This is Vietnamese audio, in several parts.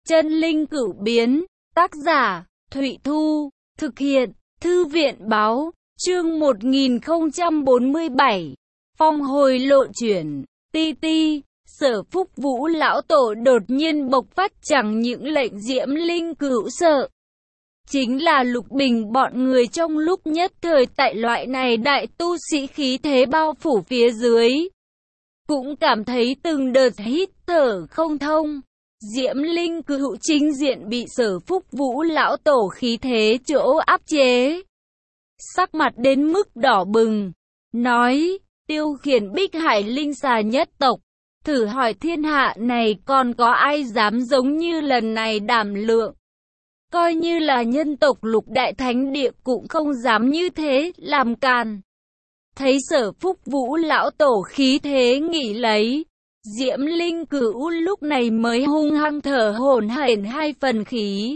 Chân linh cửu biến, tác giả, Thụy Thu, thực hiện, Thư viện báo, chương 1047, phong hồi lộ chuyển, ti ti, Sở Phúc Vũ lão tổ đột nhiên bộc phát chẳng những lệnh Diễm Linh Cửu sợ. Chính là Lục Bình bọn người trong lúc nhất thời tại loại này đại tu sĩ khí thế bao phủ phía dưới. Cũng cảm thấy từng đợt hít thở không thông. Diễm Linh Cửu chính diện bị Sở Phúc Vũ lão tổ khí thế chỗ áp chế. Sắc mặt đến mức đỏ bừng, nói, tiêu khiển Bích Hải Linh xà nhất tộc. Thử hỏi thiên hạ này còn có ai dám giống như lần này đảm lượng. Coi như là nhân tộc Lục Đại Thánh Địa cũng không dám như thế làm càn. Thấy Sở Phúc Vũ lão tổ khí thế nghị lấy, Diễm Linh Cửu lúc này mới hung hăng thở hổn hển hai phần khí.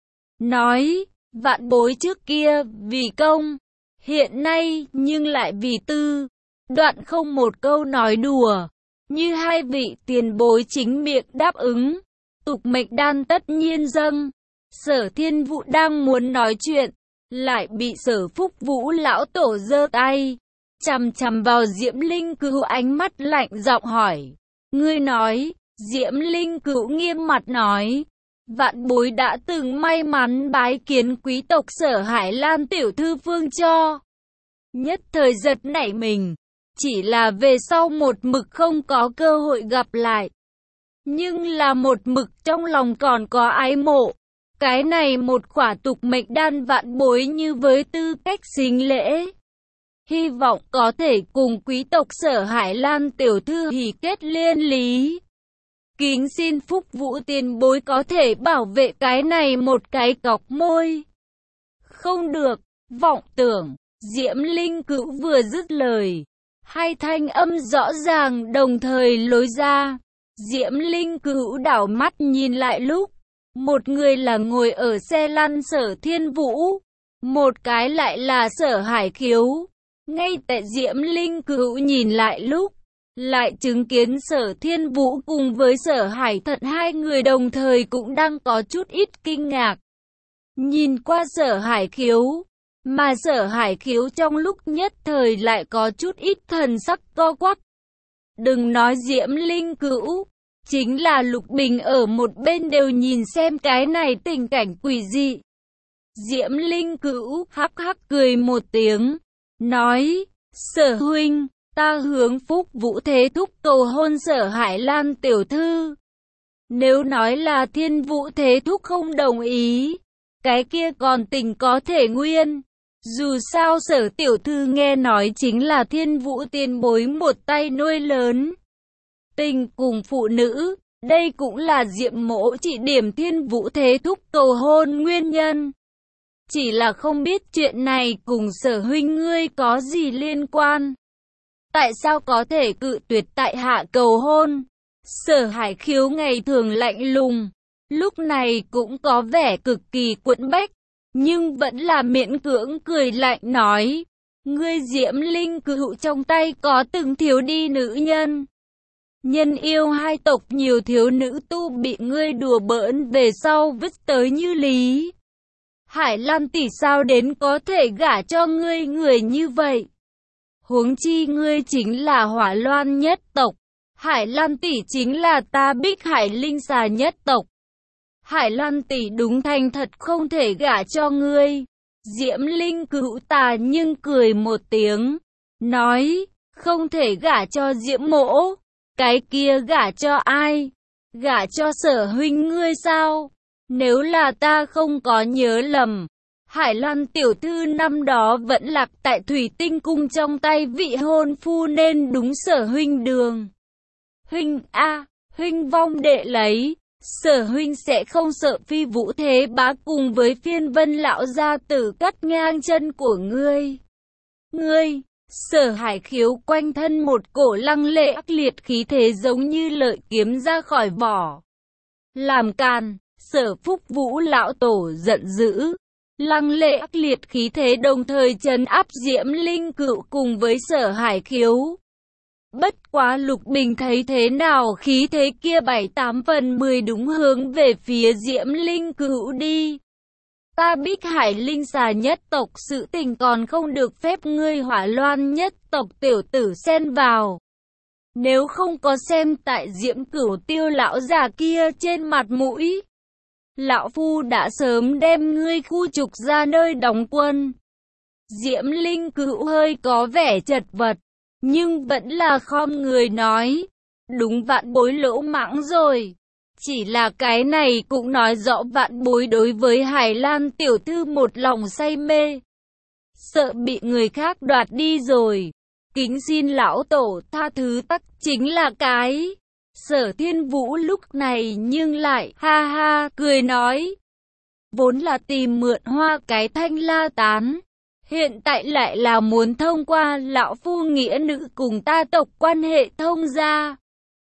Nói, vạn bối trước kia vì công, hiện nay nhưng lại vì tư, đoạn không một câu nói đùa. Như hai vị tiền bối chính miệng đáp ứng, tục mệnh đan tất nhiên dâng. Sở Thiên Vũ đang muốn nói chuyện, lại bị Sở Phúc Vũ lão tổ giơ tay, chằm chằm vào Diễm Linh Cửu ánh mắt lạnh giọng hỏi. Ngươi nói, Diễm Linh Cửu nghiêm mặt nói, vạn bối đã từng may mắn bái kiến quý tộc Sở Hải Lan tiểu thư phương cho. Nhất thời giật nảy mình, chỉ là về sau một mực không có cơ hội gặp lại. Nhưng là một mực trong lòng còn có ái mộ. Cái này một khỏa tục mệnh đan vạn bối như với tư cách xính lễ. Hy vọng có thể cùng quý tộc Sở Hải Lan tiểu thư hỷ kết liên lý. Kính xin Phúc Vũ tiền bối có thể bảo vệ cái này một cái cọc môi. Không được, vọng tưởng, Diễm Linh Cửu vừa dứt lời. Hai thanh âm rõ ràng đồng thời lối ra. Diễm Linh Cửu đảo mắt nhìn lại lúc. Một người là ngồi ở xe lăn Sở Thiên Vũ. Một cái lại là Sở Hải Khiếu. Ngay tại Diễm Linh Cửu nhìn lại lúc. Lại chứng kiến Sở Thiên Vũ cùng với Sở Hải Thận hai người đồng thời cũng đang có chút ít kinh ngạc. Nhìn qua Sở Hải Khiếu. Mà Sở Hải Khiếu trong lúc nhất thời lại có chút ít thần sắc co quắp. Đừng nói Diễm Linh Cửu, chính là Lục Bình ở một bên đều nhìn xem cái này tình cảnh quỷ dị. Diễm Linh Cửu hắc hắc cười một tiếng, nói, Sở huynh, ta hướng Phúc Vũ thế thúc cầu hôn Sở Hải Lan tiểu thư. Nếu nói là Thiên Vũ thế thúc không đồng ý, cái kia còn tình có thể nguyên. Dù sao Sở tiểu thư nghe nói chính là Thiên Vũ tiền bối một tay nuôi lớn. Tình cùng phụ nữ, đây cũng là Diệm mỗ chỉ điểm Thiên Vũ thế thúc cầu hôn nguyên nhân. Chỉ là không biết chuyện này cùng Sở huynh ngươi có gì liên quan. Tại sao có thể cự tuyệt tại hạ cầu hôn? Sở Hải Khiếu ngày thường lạnh lùng, lúc này cũng có vẻ cực kỳ quẫn bách. Nhưng vẫn là miễn cưỡng cười lạnh nói, ngươi Diễm Linh Cửu trong tay có từng thiếu đi nữ nhân. Nhân yêu hai tộc nhiều thiếu nữ tu bị ngươi đùa bỡn về sau vứt tới như lý. Hải Lan tỷ sao đến có thể gả cho ngươi người như vậy? Huống chi ngươi chính là Hỏa Loan nhất tộc, Hải Lan tỷ chính là ta Bích Hải Linh xà nhất tộc. Hải Lan tỷ đúng thành thật không thể gả cho ngươi. Diễm Linh Cửu tà nhưng cười một tiếng, nói, không thể gả cho Diễm mỗ. Cái kia gả cho ai? Gả cho Sở huynh ngươi sao? Nếu là ta không có nhớ lầm, Hải Lan tiểu thư năm đó vẫn lạc tại Thủy Tinh Cung trong tay vị hôn phu nên đúng Sở huynh đường. Huynh a, huynh vong đệ lấy. Sở huynh sẽ không sợ Phi Vũ thế bá cùng với Phiên Vân lão gia tử cắt ngang chân của ngươi. Ngươi, Sở Hải Khiếu quanh thân một cổ lăng lệ ác liệt khí thế giống như lợi kiếm ra khỏi vỏ. Làm càn, Sở Phúc Vũ lão tổ giận dữ. Lăng lệ ác liệt khí thế đồng thời trấn áp Diễm Linh Cửu cùng với Sở Hải Khiếu. Bất quá Lục Bình thấy thế nào khí thế kia 7/8 đúng hướng về phía Diễm Linh Cữu đi. Ta Bích Hải Linh xà nhất tộc sự tình còn không được phép ngươi Hỏa Loan nhất tộc tiểu tử xen vào. Nếu không có xem tại Diễm Cửu Tiêu lão già kia trên mặt mũi, lão phu đã sớm đem ngươi khu trục ra nơi đóng quân. Diễm Linh Cữu hơi có vẻ chật vật, nhưng vẫn là khom người nói, đúng vạn bối lỗ mãng rồi. Chỉ là cái này cũng nói rõ vạn bối đối với Hải Lan tiểu thư một lòng say mê, sợ bị người khác đoạt đi rồi. Kính xin lão tổ tha thứ, tắc chính là cái. Sở Thiên Vũ lúc này nhưng lại ha ha cười nói, vốn là tìm mượn hoa cái thanh la tán, hiện tại lại là muốn thông qua lão phu nghĩa nữ cùng ta tộc quan hệ thông gia.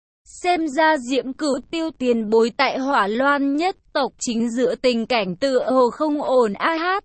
Xem ra Diễm Cửu Tiêu tiền bối tại Hỏa Loan nhất tộc chính giữa tình cảnh tựa hồ không ổn a hát.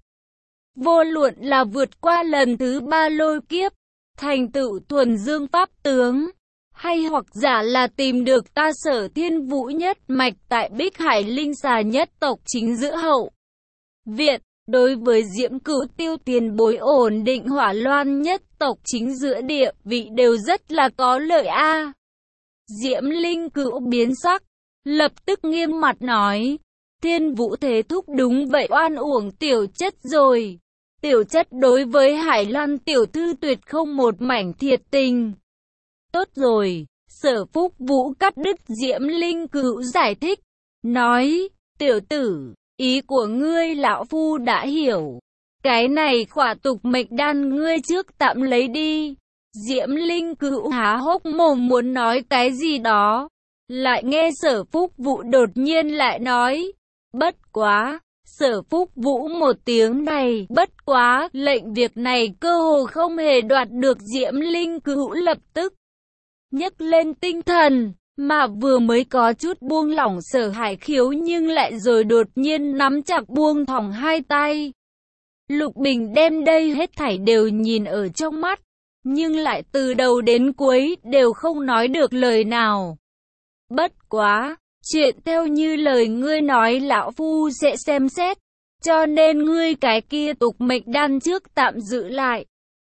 Vô luận là vượt qua lần thứ 3 lôi kiếp, thành tựu thuần dương pháp tướng, hay hoặc giả là tìm được ta Sở Thiên Vũ nhất mạch tại Bích Hải Linh xà nhất tộc chính giữa hậu viện, đối với Diễm Cửu Tiêu tiền bối ổn định Hỏa Loan nhất tộc chính giữa địa vị đều rất là có lợi a. Diễm Linh Cửu biến sắc, lập tức nghiêm mặt nói, Thiên Vũ thế thúc đúng vậy, oan uổng tiểu chất rồi. Tiểu chất đối với Hải Lan tiểu thư tuyệt không một mảnh thiệt tình. Tốt rồi, Sở Phúc Vũ cắt đứt Diễm Linh Cửu giải thích, nói, tiểu tử, ý của ngươi lão phu đã hiểu. Cái này khỏa tục mệnh đan ngươi trước tạm lấy đi. Diễm Linh Cửu há hốc mồm muốn nói cái gì đó, lại nghe Sở Phúc Vũ đột nhiên lại nói, bất quá. Sở Phúc Vũ một tiếng này, bất quá, lệnh việc này cơ hồ không hề đoạt được. Diễm Linh Cửu lập tức nhấc lên tinh thần, mà vừa mới có chút buông lỏng Sở Hải Khiếu nhưng lại rồi đột nhiên nắm chặt buông thõng hai tay. Lục Bình đem đây hết thảy đều nhìn ở trong mắt, nhưng lại từ đầu đến cuối đều không nói được lời nào. Bất quá, chuyện theo như lời ngươi nói lão phu sẽ xem xét, cho nên ngươi cái kia tục mệnh đan trước tạm giữ lại.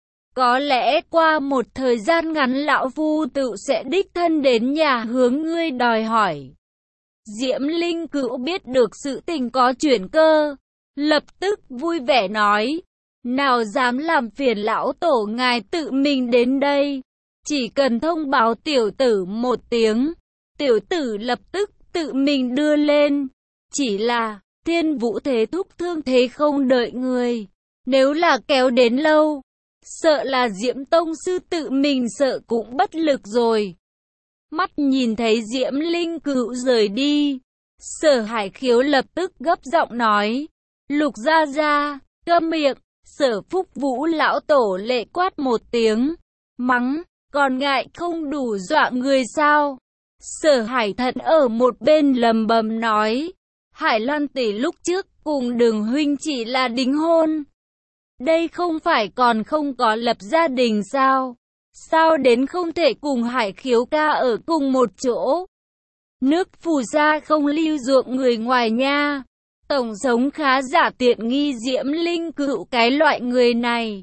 Có lẽ qua một thời gian ngắn lão phu tự sẽ đích thân đến nhà hướng ngươi đòi hỏi. Diễm Linh Cửu biết được sự tình có chuyển cơ, lập tức vui vẻ nói, nào dám làm phiền lão tổ ngài tự mình đến đây, chỉ cần thông báo tiểu tử một tiếng, tiểu tử lập tức tự mình đưa lên. Chỉ là, Thiên Vũ thế thúc thương thế không đợi người, nếu là kéo đến lâu, sợ là Diễm Tông sư tự mình sợ cũng bất lực rồi. Mắt nhìn thấy Diễm Linh Cửu rời đi, Sở Hải Khiếu lập tức gấp giọng nói, Lục gia gia, câm miệng. Sở Phúc Vũ lão tổ lệ quát một tiếng, mắng, còn ngại không đủ dọa người sao? Sở Hải Thận ở một bên lầm bầm nói, Hải Lan tỷ lúc trước cùng Đường huynh chỉ là đính hôn. Đây không phải còn không có lập gia đình sao? Sao đến không thể cùng Hải Khiếu ca ở cùng một chỗ? Nước phù sa không lưu ruộng người ngoài nha. Tổng sống khá giả tiện nghi Diễm Linh Cửu cái loại người này.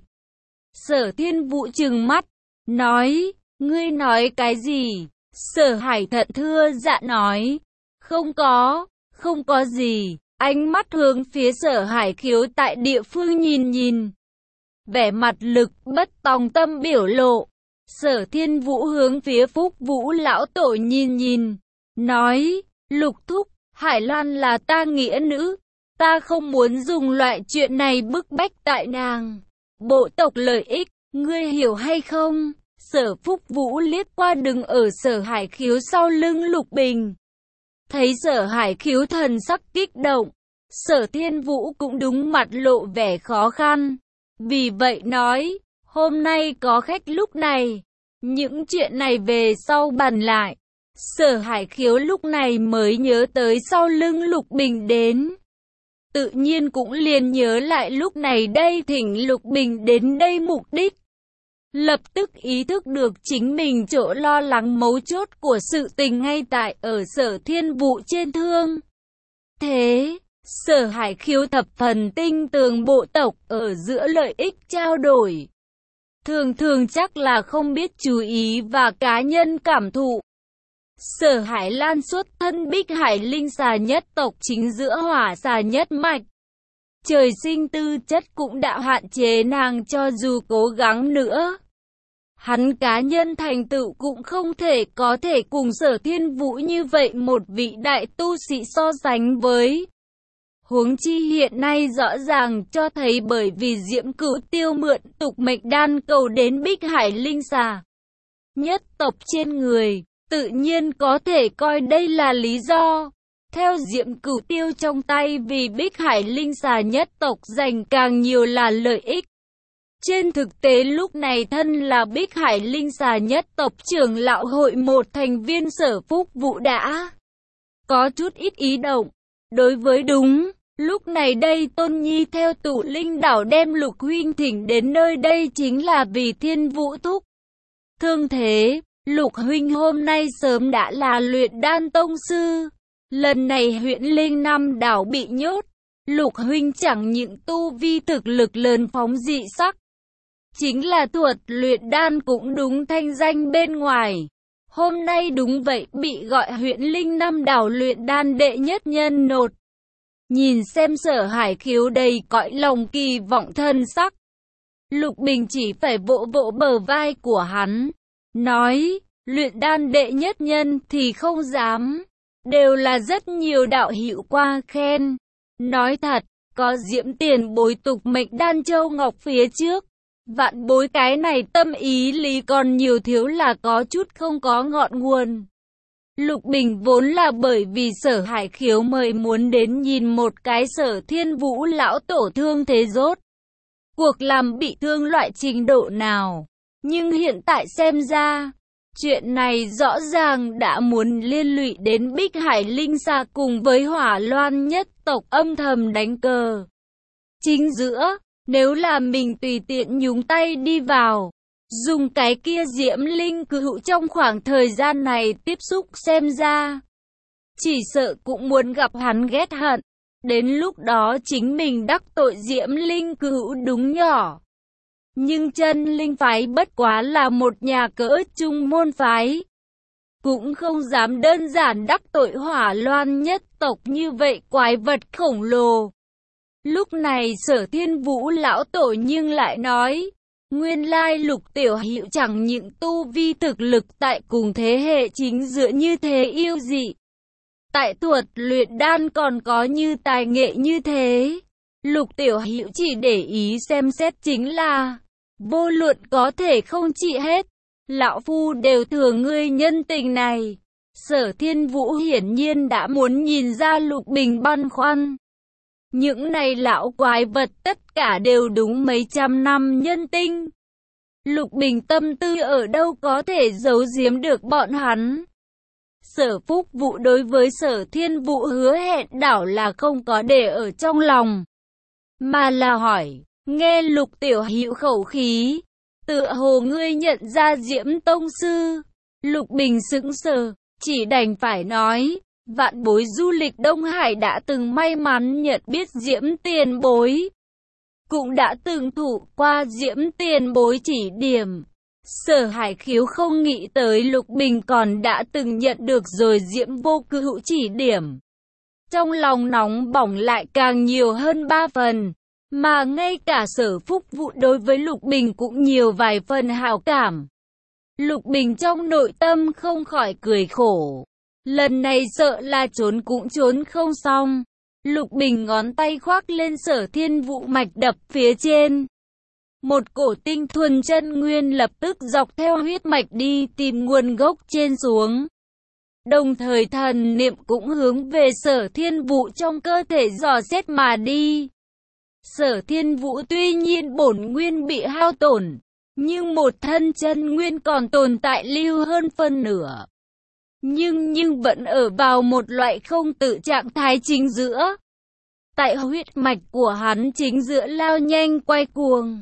Sở Thiên Vũ trừng mắt, nói, ngươi nói cái gì? Sở Hải Thận thưa dạ nói, không có gì. Ánh mắt hướng phía Sở Hải Khiếu tại địa phương nhìn nhìn, vẻ mặt lực bất tòng tâm biểu lộ. Sở Thiên Vũ hướng phía Phúc Vũ lão tổ nhìn nhìn, nói, Lục thúc, Hải Lan là ta nghĩa nữ, ta không muốn dùng loại chuyện này bức bách tại nàng. Bộ tộc lợi ích, ngươi hiểu hay không? Sở Phúc Vũ liếc qua đứng ở Sở Hải Khiếu sau lưng Lục Bình. Thấy Sở Hải Khiếu thần sắc kích động, Sở Thiên Vũ cũng đúng mặt lộ vẻ khó khăn. Vì vậy nói, hôm nay có khách lúc này, những chuyện này về sau bàn lại. Sở Hải Khiếu lúc này mới nhớ tới sau lưng Lục Bình đến. Tự nhiên cũng liền nhớ lại lúc này đây thỉnh Lục Bình đến đây mục đích. lập tức ý thức được chính mình chỗ lo lắng mấu chốt của sự tình ngay tại ở Sở Thiên Vũ trên thương. Thế, Sở Hải Khiếu thập phần tinh tường bộ tộc ở giữa lợi ích trao đổi. Thường thường chắc là không biết chú ý và cá nhân cảm thụ. Sở Hải Lan xuất thân Bích Hải Linh xà nhất tộc chính giữa hỏa xà nhất mạch. Trời sinh tư chất cũng đã hạn chế nàng cho dù cố gắng nữa. Hắn cá nhân thành tựu cũng không thể có thể cùng Sở Thiên Vũ như vậy một vị đại tu sĩ so sánh với. Huống chi hiện nay rõ ràng cho thấy bởi vì Diễm Cửu Tiêu mượn tục mệnh đan cầu đến Bích Hải Linh xà nhất tộc trên người, tự nhiên có thể coi đây là lý do. Theo Diễm Cửu Tiêu trong tay vì Bích Hải Linh xà nhất tộc giành càng nhiều là lợi ích. Trên thực tế lúc này thân là Bích Hải Linh xà nhất tộc trưởng lão hội một thành viên Sở Phúc Vũ đã có chút ít ý động. Đối với đúng, lúc này đây Tôn Nhi theo Tụ Linh đảo đem Lục huynh thỉnh đến nơi đây chính là vì Thiên Vũ thúc thương thế. Lục huynh hôm nay sớm đã là luyện đan tông sư. Lần này huyện Linh Nam đảo bị nhốt, Lục huynh chẳng những tu vi thực lực lớn phóng dị sắc, chính là thuật luyện đan cũng đúng thanh danh bên ngoài. Hôm nay đúng vậy bị gọi huyện Linh Nam đảo luyện đan đệ nhất nhân nột. Nhìn xem Sở Hải Khiếu đầy cõi lòng kỳ vọng thân sắc. Lục Bình chỉ phải vỗ vỗ bờ vai của hắn, nói, luyện đan đệ nhất nhân thì không dám, đều là rất nhiều đạo hữu qua khen. Nói thật, có Diễm tiền bối tục mệnh đan châu ngọc phía trước, vạn bối cái này tâm ý lý còn nhiều thiếu là có chút không có ngọn nguồn. Lục Bình vốn là bởi vì Sở Hải Khiếu mời muốn đến nhìn một cái Sở Thiên Vũ lão tổ thương thế rốt cuộc làm bị thương loại trình độ nào. Nhưng hiện tại xem ra, chuyện này rõ ràng đã muốn liên lụy đến Bích Hải Linh xà cùng với Hỏa Loan nhất tộc âm thầm đánh cờ chính giữa. Nếu là mình tùy tiện nhúng tay đi vào, dùng cái kia Diễm Linh Cửu trong khoảng thời gian này tiếp xúc xem ra, chỉ sợ cũng muốn gặp hắn ghét hận. Đến lúc đó chính mình đắc tội Diễm Linh Cửu đúng nhỏ. Nhưng Chân Linh phái bất quá là một nhà cỡ trung môn phái, cũng không dám đơn giản đắc tội Hỏa Loan nhất tộc như vậy quái vật khổng lồ. Lúc này Sở Thiên Vũ lão tổ nhưng lại nói, nguyên lai Lục tiểu hữu chẳng những tu vi thực lực tại cùng thế hệ chính giữa như thế yêu dị, tại thuật luyện đan còn có như tài nghệ như thế. Lục tiểu hữu chỉ để ý xem xét chính là, vô luận có thể không trị hết, lão phu đều thừa ngươi nhân tình này. Sở Thiên Vũ hiển nhiên đã muốn nhìn ra Lục Bình băn khoăn. Những này lão quái vật tất cả đều đúng mấy trăm năm nhân tinh. Lục Bình tâm tư ở đâu có thể giấu giếm được bọn hắn. Sở Phúc Vũ đối với Sở Thiên Vũ hứa hẹn đảo là không có để ở trong lòng, mà là hỏi, nghe Lục tiểu hữu khẩu khí, tựa hồ ngươi nhận ra Diễm tông sư. Lục Bình sững sờ, chỉ đành phải nói, vạn bối du lịch Đông Hải đã từng may mắn nhận biết Diễm tiền bối, cũng đã từng thụ qua Diễm tiền bối chỉ điểm. Sở Hải Khiếu không nghĩ tới Lục Bình còn đã từng nhận được rồi Diễm vô cữu chỉ điểm. Trong lòng nóng bỏng lại càng nhiều hơn 3 phần, mà ngay cả Sở Phúc Vũ đối với Lục Bình cũng nhiều vài phần hảo cảm. Lục Bình trong nội tâm không khỏi cười khổ. Lần này sợ là trốn cũng trốn không xong. Lục Bình ngón tay khoác lên Sở Thiên Vũ mạch đập phía trên. Một cổ tinh thuần chân nguyên lập tức dọc theo huyết mạch đi tìm nguồn gốc trên xuống. Đồng thời thần niệm cũng hướng về Sở Thiên Vũ trong cơ thể dò xét mà đi. Sở Thiên Vũ tuy nhiên bổn nguyên bị hao tổn, nhưng một thân chân nguyên còn tồn tại lưu hơn phân nửa. Nhưng vẫn ở vào một loại không tự trạng thái chính giữa. Tại huyết mạch của hắn chính giữa lao nhanh quay cuồng.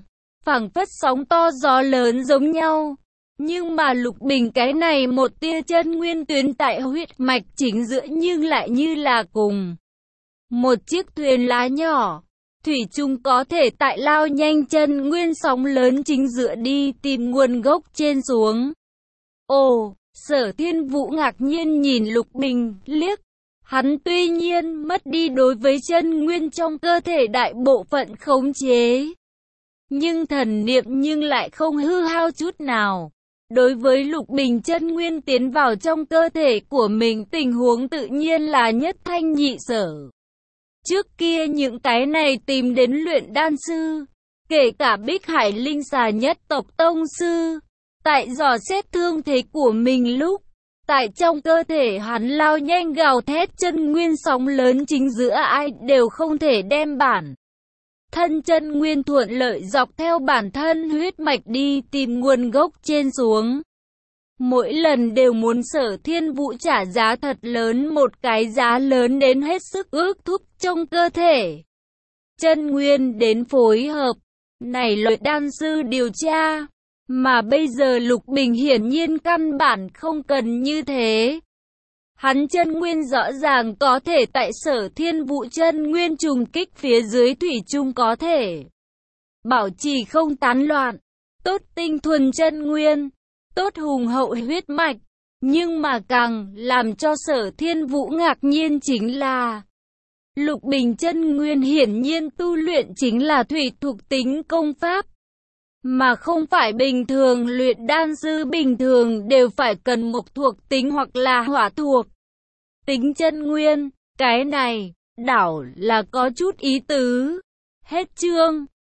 phảng phất sóng to gió lớn giống nhau. Nhưng mà Lục Bình cái này một tia chân nguyên tuyến tại huyết mạch chính giữa nhưng lại như là cùng một chiếc thuyền lá nhỏ, thủy chung có thể tại lao nhanh chân nguyên sóng lớn chính giữa đi tìm nguồn gốc trên xuống. Ồ, Sở Thiên Vũ ngạc nhiên nhìn Lục Bình liếc. Hắn tuy nhiên mất đi đối với chân nguyên trong cơ thể đại bộ phận khống chế, nhưng thần niệm nhưng lại không hư hao chút nào. Đối với Lục Bình chân nguyên tiến vào trong cơ thể của mình tình huống tự nhiên là nhất thanh nhị sở. Trước kia những cái này tìm đến luyện đan sư, kể cả Bích Hải Linh Xà nhất tộc tông sư, tại dò xét thương thế của mình lúc, tại trong cơ thể hắn lao nhanh gào thét chân nguyên sóng lớn chính giữa ai đều không thể đem bản thân chân nguyên thuận lợi dọc theo bản thân huyết mạch đi tìm nguồn gốc trên xuống. Mỗi lần đều muốn Sở Thiên Vũ trả giá thật lớn, một cái giá lớn đến hết sức ước thúc trong cơ thể chân nguyên đến phối hợp này luyện đan sư điều tra. Mà bây giờ Lục Bình hiển nhiên căn bản không cần như thế. Hắn chân nguyên rõ ràng có thể tại Sở Thiên Vũ chân nguyên trùng kích phía dưới thủy chung có thể bảo trì không tán loạn, tốt tinh thuần chân nguyên, tốt hùng hậu huyết mạch. Nhưng mà càng làm cho Sở Thiên Vũ ngạc nhiên chính là Lục Bình chân nguyên hiển nhiên tu luyện chính là thủy thuộc tính công pháp, mà không phải bình thường luyện đan sư bình thường đều phải cần mộc thuộc tính hoặc là hỏa thuộc tính chân nguyên. Cái này, đảo là có chút ý tứ. Hết chương.